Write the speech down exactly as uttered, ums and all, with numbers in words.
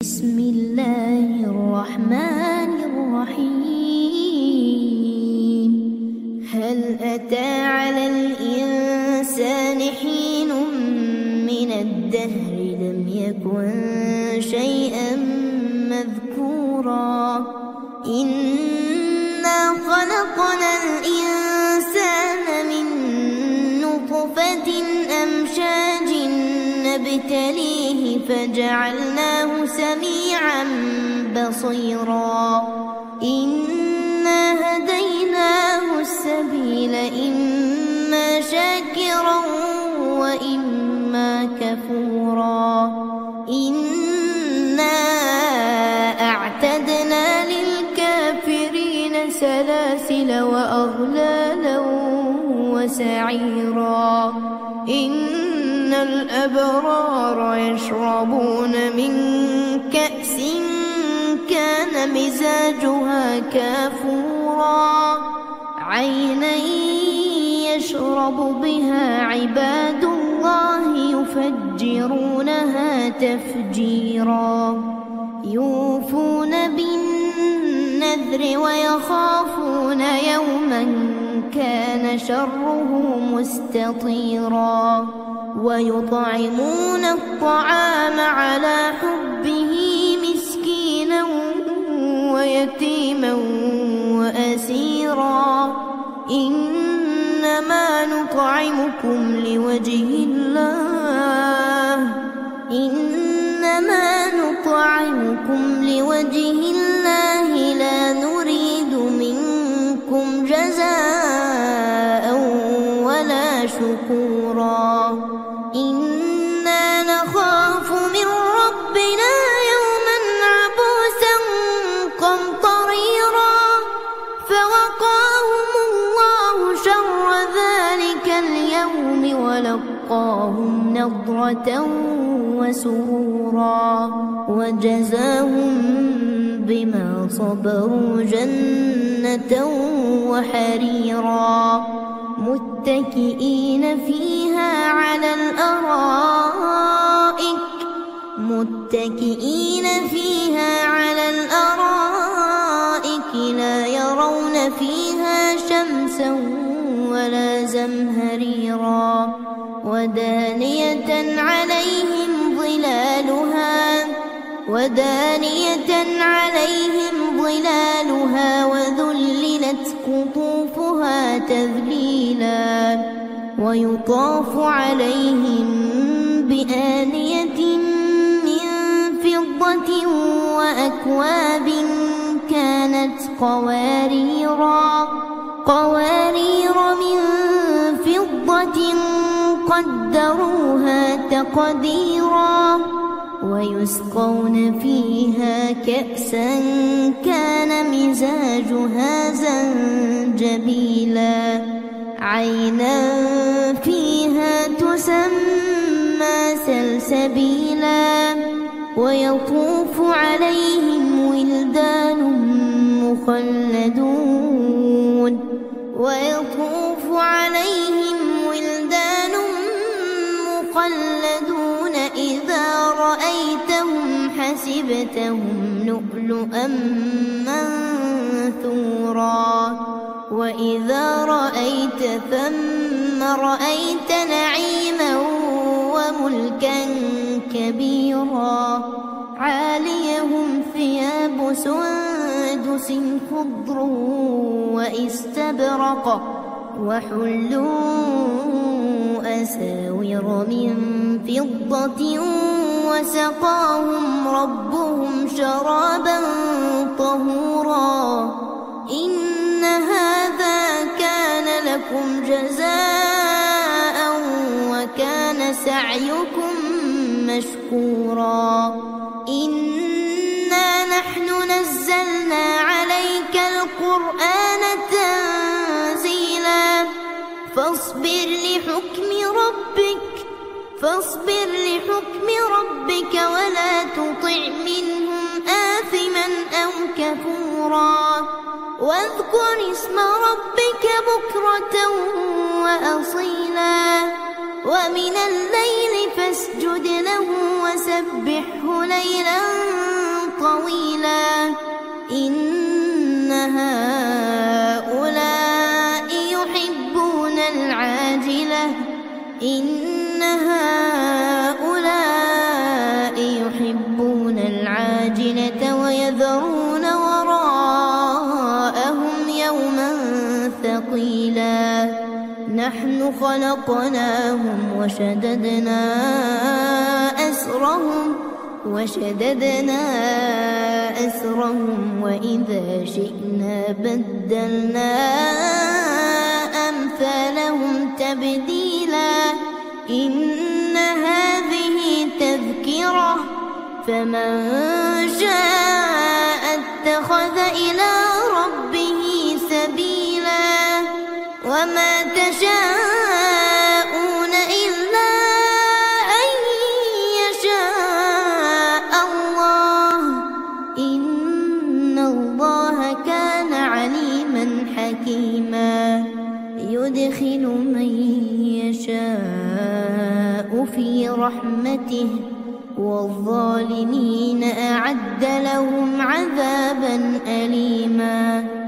بسم الله الرحمن الرحيم. هل أتى على الإنسان حين من الدهر لم يكن شيئا مذكورا إنا خلقنا الإنسان من نطفة أمشاج نبتليه فجعلناه سميعا بصيرا إنا هديناه السبيل إما شاكرا وإما كفورا إنا أعتدنا للكافرين سلاسل وأغلالا وسعيرا إن الأبرار يشربون من كأس كان مزاجها كافورا عينا يشرب بها عباد الله يفجرونها تفجيرا يوفون بالنذر ويخافون يوما كان شره مستطيرا ويطعمون الطعام على حبه مسكينا ويتيما وأسيرا إنما نطعمكم لوجه الله إنما نطعمكم لوجه الله لا نريد منكم جزاء ولا شكورا إنا نخاف من ربنا يوما عبوسا قمطريرا فوقاهم الله شر ذلك اليوم ولقاهم نضرة وسرورا وجزاهم بما صبروا جنة وحريرا متكئين فيها على الأرائك متكئين فيها على الأرائك لا يرون فيها شمسا ولا زمهريرا ودانية عليهم ظلالها ودانية عليهم ظلالها وذللت قطوفها تذليلا ويطاف عليهم بآنية من فضة وأكواب كانت قواريرا قوارير من فضة قدروها تقديرا ويسقون فيها كأسا كان مزاجها زنجبيلا عينا فيها تسمى سلسبيلا ويطوف عليهم ولدان مخلدون ويطوف عليهم ولدان مخلدون إذا رأيتهم حسبتهم لؤلؤا منثورا وإذا رأيت ثم رأيت نعيما وملكا كبيرا عاليهم ثياب سندس خضر واستبرق وحلوا أساور من فضة وسقاهم ربهم شرابا طهورا إن هذا كان لكم جزاء وكان سعيكم مشكورا إنا نحن نزلنا عليك القرآن تنزيلا فاصبر لحكم ربك فاصبر لحكم ربك ولا تطع منهم آثما أو كفورا واذكر اسم ربك بكرة وأصيلا ومن الليل فاسجد له وسبحه ليلا إن هؤلاء يحبون العاجلة ويذرون وراءهم يوما ثقيلا نحن خلقناهم وشددنا أسرهم وشددنا أسرهم وإذا شئنا بدلنا أمثالهم تبديلا إن هذه تذكرة فمن شاء اتخذ إلى ربه سبيلا وما تشاءون إلا أن يشاء الله إن الله كان عليما حكيما يدخل من يشاء في رحمته والظالمين أعد لهم عذابا أليما